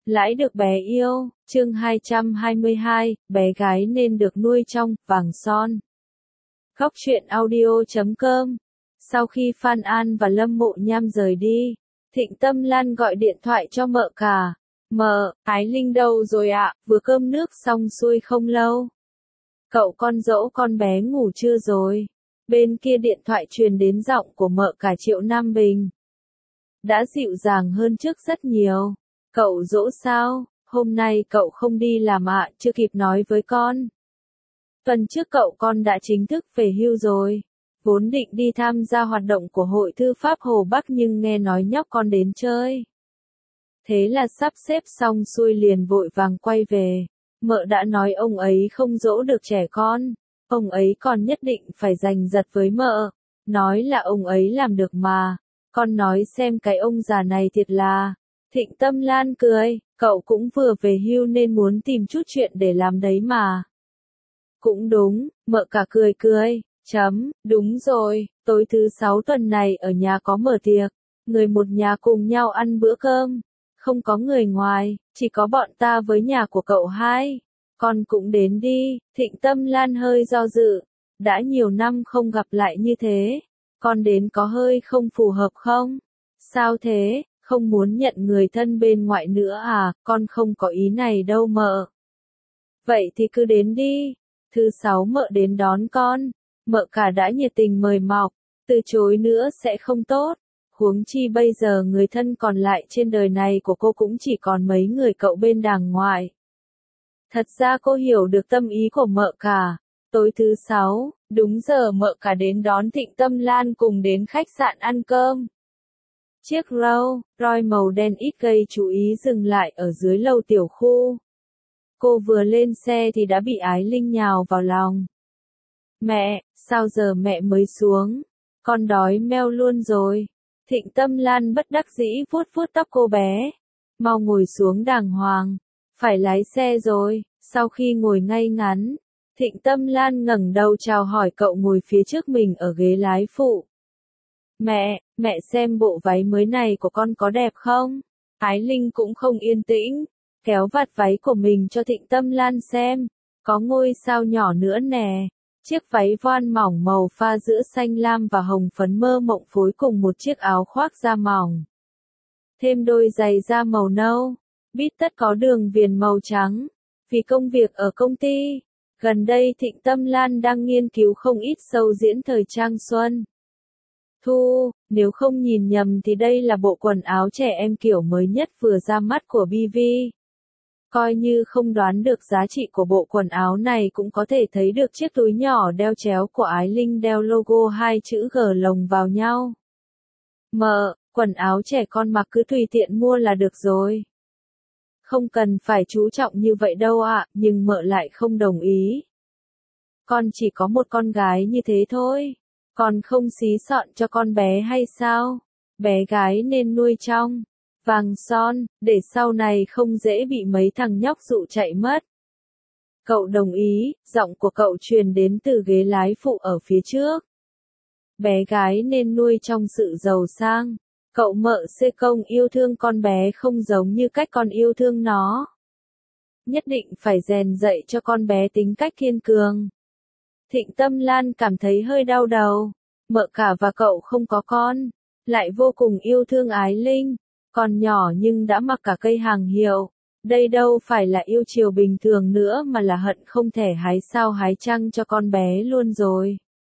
Lãi được bé yêu, chương 222, bé gái nên được nuôi trong, vàng son. Góc truyện audio.com. Sau khi Phan An và Lâm Mộ Nham rời đi, Thịnh Tâm Lan gọi điện thoại cho mợ cả. Mợ, Ái Linh đâu rồi ạ, vừa cơm nước xong xuôi không lâu. Cậu con dỗ con bé ngủ chưa rồi? Bên kia điện thoại truyền đến giọng của mợ cả Triệu Nam Bình. Đã dịu dàng hơn trước rất nhiều. Cậu dỗ sao? Hôm nay cậu không đi làm ạ, chưa kịp nói với con. Tuần trước cậu con đã chính thức về hưu rồi. Vốn định đi tham gia hoạt động của Hội Thư pháp Hồ Bắc nhưng nghe nói nhóc con đến chơi. Thế là sắp xếp xong xuôi liền vội vàng quay về. Mợ đã nói ông ấy không dỗ được trẻ con. Ông ấy còn nhất định phải giành giật với mợ. Nói là ông ấy làm được mà. Con nói xem cái ông già này thiệt là. Thịnh Tâm Lan cười, cậu cũng vừa về hưu nên muốn tìm chút chuyện để làm đấy mà. Cũng đúng, mợ cả cười cười, đúng rồi, tối thứ 6 tuần này ở nhà có mở tiệc, người một nhà cùng nhau ăn bữa cơm, không có người ngoài, chỉ có bọn ta với nhà của cậu hai, con cũng đến đi. Thịnh Tâm Lan hơi do dự, đã nhiều năm không gặp lại như thế, con đến có hơi không phù hợp không? Sao thế? Không muốn nhận người thân bên ngoại nữa à, con không có ý này đâu mợ. Vậy thì cứ đến đi, thứ 6 mợ đến đón con, mợ cả đã nhiệt tình mời mọc, từ chối nữa sẽ không tốt, huống chi bây giờ người thân còn lại trên đời này của cô cũng chỉ còn mấy người cậu bên đàng ngoại. Thật ra cô hiểu được tâm ý của mợ cả, tối thứ 6, đúng giờ mợ cả đến đón Thịnh Tâm Lan cùng đến khách sạn ăn cơm. Chiếc Rolls Royce màu đen ít gây chú ý dừng lại ở dưới lầu tiểu khu. Cô vừa lên xe thì đã bị Ái Linh nhào vào lòng. Mẹ, sao giờ mẹ mới xuống? Con đói meo luôn rồi. Thịnh Tâm Lan bất đắc dĩ vuốt vuốt tóc cô bé. Mau ngồi xuống đàng hoàng. Phải lái xe rồi. Sau khi ngồi ngay ngắn, Thịnh Tâm Lan ngẩng đầu chào hỏi cậu ngồi phía trước mình ở ghế lái phụ. Mẹ xem bộ váy mới này của con có đẹp không? Ái Linh cũng không yên tĩnh, kéo vạt váy của mình cho Thịnh Tâm Lan xem, có ngôi sao nhỏ nữa nè. Chiếc váy voan mỏng màu pha giữa xanh lam và hồng phấn mơ mộng phối cùng một chiếc áo khoác da mỏng. Thêm đôi giày da màu nâu, bít tất có đường viền màu trắng. Vì công việc ở công ty, gần đây Thịnh Tâm Lan đang nghiên cứu không ít show diễn thời trang xuân. Thu, nếu không nhìn nhầm thì đây là bộ quần áo trẻ em kiểu mới nhất vừa ra mắt của BV. Coi như không đoán được giá trị của bộ quần áo này cũng có thể thấy được chiếc túi nhỏ đeo chéo của Ái Linh đeo logo hai chữ G lồng vào nhau. Mợ, quần áo trẻ con mặc cứ tùy tiện mua là được rồi. Không cần phải chú trọng như vậy đâu ạ, nhưng mợ lại không đồng ý. Con chỉ có một con gái như thế thôi. Còn không xí xọn cho con bé hay sao? Bé gái nên nuôi trong vàng son, để sau này không dễ bị mấy thằng nhóc dụ chạy mất. Cậu đồng ý, giọng của cậu truyền đến từ ghế lái phụ ở phía trước. Bé gái nên nuôi trong sự giàu sang. Cậu mợ xê công yêu thương con bé không giống như cách con yêu thương nó. Nhất định phải rèn dạy cho con bé tính cách kiên cường. Thịnh Tâm Lan cảm thấy hơi đau đầu. Mợ cả và cậu không có con, lại vô cùng yêu thương Ái Linh, còn nhỏ nhưng đã mặc cả cây hàng hiệu. Đây đâu phải là yêu chiều bình thường nữa mà là hận không thể hái sao hái trăng cho con bé luôn rồi.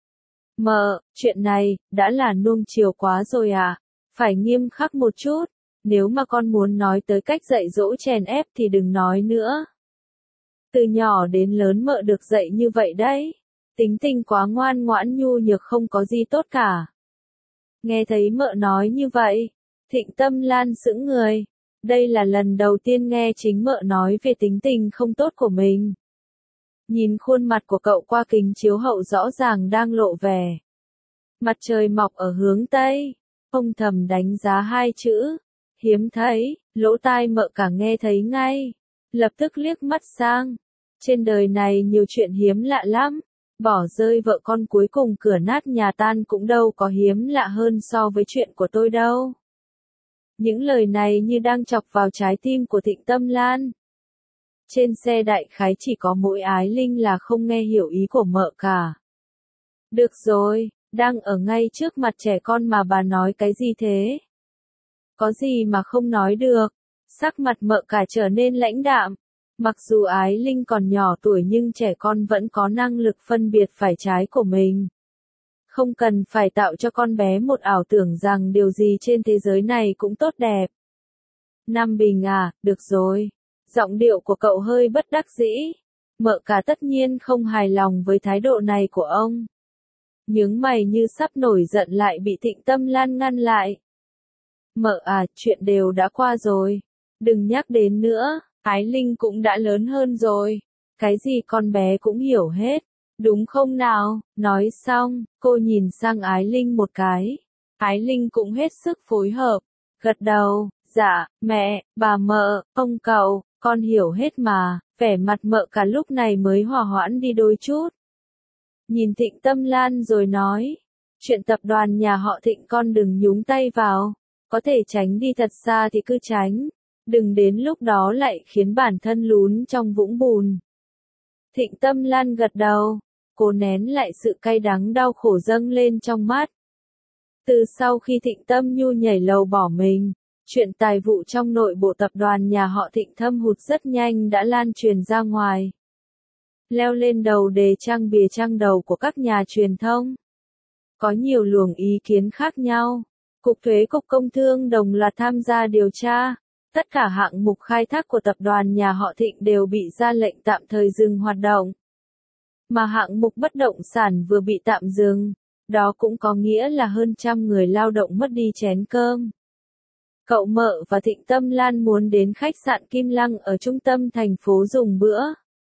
Mợ, chuyện này, đã là nuông chiều quá rồi à? Phải nghiêm khắc một chút, nếu mà con muốn nói tới cách dạy dỗ chèn ép thì đừng nói nữa. Từ nhỏ đến lớn mợ được dạy như vậy đấy. Tính tình quá ngoan ngoãn nhu nhược không có gì tốt cả. Nghe thấy mợ nói như vậy, Thịnh Tâm Lan sững người. Đây là lần đầu tiên nghe chính mợ nói về tính tình không tốt của mình. Nhìn khuôn mặt của cậu qua kính chiếu hậu rõ ràng đang lộ vẻ. Mặt trời mọc ở hướng Tây. Ông thầm đánh giá hai chữ. Hiếm thấy, lỗ tai mợ cả nghe thấy ngay. Lập tức liếc mắt sang. Trên đời này nhiều chuyện hiếm lạ lắm. Bỏ rơi vợ con cuối cùng cửa nát nhà tan cũng đâu có hiếm lạ hơn so với chuyện của tôi đâu. Những lời này như đang chọc vào trái tim của Thịnh Tâm Lan. Trên xe đại khái chỉ có mỗi Ái Linh là không nghe hiểu ý của mợ cả. Được rồi, đang ở ngay trước mặt trẻ con mà bà nói cái gì thế? Có gì mà không nói được? Sắc mặt mợ cả trở nên lãnh đạm. Mặc dù Ái Linh còn nhỏ tuổi nhưng trẻ con vẫn có năng lực phân biệt phải trái của mình. Không cần phải tạo cho con bé một ảo tưởng rằng điều gì trên thế giới này cũng tốt đẹp. Nam Bình à, được rồi. Giọng điệu của cậu hơi bất đắc dĩ. Mợ cả tất nhiên không hài lòng với thái độ này của ông. Nhướng mày như sắp nổi giận lại bị Thịnh Tâm Lan ngăn lại. Mợ à, chuyện đều đã qua rồi. Đừng nhắc đến nữa, Ái Linh cũng đã lớn hơn rồi. Cái gì con bé cũng hiểu hết. Đúng không nào? Nói xong, cô nhìn sang Ái Linh một cái. Ái Linh cũng hết sức phối hợp. Gật đầu, dạ, mẹ, bà mợ, ông cậu, con hiểu hết mà. Vẻ mặt mợ cả lúc này mới hòa hoãn đi đôi chút. Nhìn Thịnh Tâm Lan rồi nói. Chuyện tập đoàn nhà họ Thịnh con đừng nhúng tay vào. Có thể tránh đi thật xa thì cứ tránh. Đừng đến lúc đó lại khiến bản thân lún trong vũng bùn. Thịnh Tâm Lan gật đầu. Cô nén lại sự cay đắng đau khổ dâng lên trong mắt. Từ sau khi Thịnh Tâm Nhu nhảy lầu bỏ mình, chuyện tài vụ trong nội bộ tập đoàn nhà họ Thịnh thâm hụt rất nhanh đã lan truyền ra ngoài. Leo lên đầu đề trang bìa trang đầu của các nhà truyền thông. Có nhiều luồng ý kiến khác nhau. Cục Thuế Cục Công Thương đồng loạt tham gia điều tra. Tất cả hạng mục khai thác của tập đoàn nhà họ Thịnh đều bị ra lệnh tạm thời dừng hoạt động. Mà hạng mục bất động sản vừa bị tạm dừng, đó cũng có nghĩa là hơn 100 người lao động mất đi chén cơm. Cậu mợ và Thịnh Tâm Lan muốn đến khách sạn Kim Lăng ở trung tâm thành phố dùng bữa.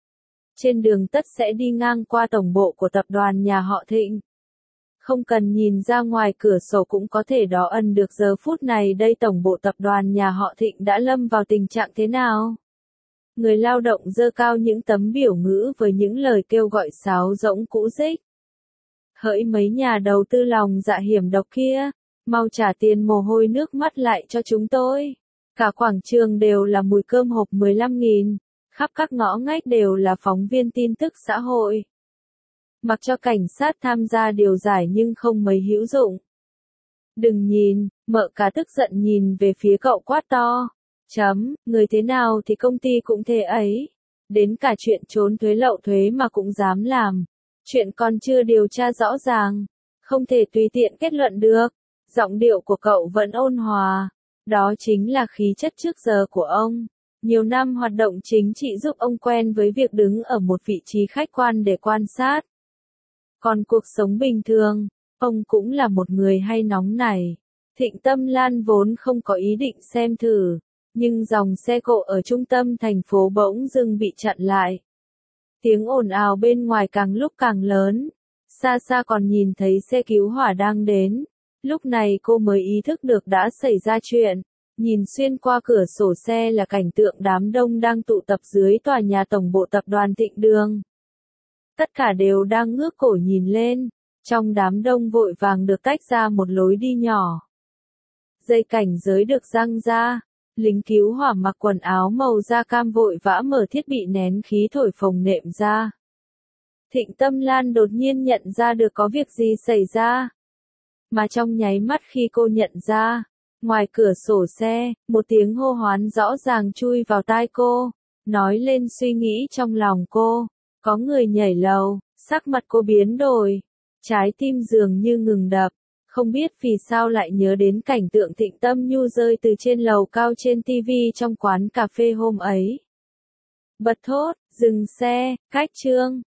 Trên đường tất sẽ đi ngang qua tổng bộ của tập đoàn nhà họ Thịnh. Không cần nhìn ra ngoài cửa sổ cũng có thể đo ẩn được giờ phút này đây tổng bộ tập đoàn nhà họ Thịnh đã lâm vào tình trạng thế nào. Người lao động giơ cao những tấm biểu ngữ với những lời kêu gọi sáo rỗng cũ rích. Hỡi mấy nhà đầu tư lòng dạ hiểm độc kia, mau trả tiền mồ hôi nước mắt lại cho chúng tôi. Cả quảng trường đều là mùi cơm hộp 15.000, khắp các ngõ ngách đều là phóng viên tin tức xã hội. Mặc cho cảnh sát tham gia điều giải nhưng không mấy hữu dụng. Đừng nhìn, mợ cả tức giận nhìn về phía cậu quát to. Người thế nào thì công ty cũng thế ấy. Đến cả chuyện trốn thuế lậu thuế mà cũng dám làm. Chuyện còn chưa điều tra rõ ràng. Không thể tùy tiện kết luận được. Giọng điệu của cậu vẫn ôn hòa. Đó chính là khí chất trước giờ của ông. Nhiều năm hoạt động chính trị giúp ông quen với việc đứng ở một vị trí khách quan để quan sát. Còn cuộc sống bình thường, ông cũng là một người hay nóng nảy. Thịnh Tâm Lan vốn không có ý định xem thử. Nhưng dòng xe cộ ở trung tâm thành phố bỗng dưng bị chặn lại. Tiếng ồn ào bên ngoài càng lúc càng lớn. Xa xa còn nhìn thấy xe cứu hỏa đang đến. Lúc này cô mới ý thức được đã xảy ra chuyện. Nhìn xuyên qua cửa sổ xe là cảnh tượng đám đông đang tụ tập dưới tòa nhà tổng bộ tập đoàn Thịnh Đường. Tất cả đều đang ngước cổ nhìn lên. Trong đám đông vội vàng được tách ra một lối đi nhỏ. Dây cảnh giới được giăng ra. Lính cứu hỏa mặc quần áo màu da cam vội vã mở thiết bị nén khí thổi phồng nệm ra. Thịnh Tâm Lan đột nhiên nhận ra được có việc gì xảy ra. Mà trong nháy mắt khi cô nhận ra, ngoài cửa sổ xe, một tiếng hô hoán rõ ràng chui vào tai cô, nói lên suy nghĩ trong lòng cô. Có người nhảy lầu, sắc mặt cô biến đổi, trái tim dường như ngừng đập. Không biết vì sao lại nhớ đến cảnh tượng Thịnh Tâm Nhu rơi từ trên lầu cao trên TV trong quán cà phê hôm ấy. Bật thốt, dừng xe, cách chương.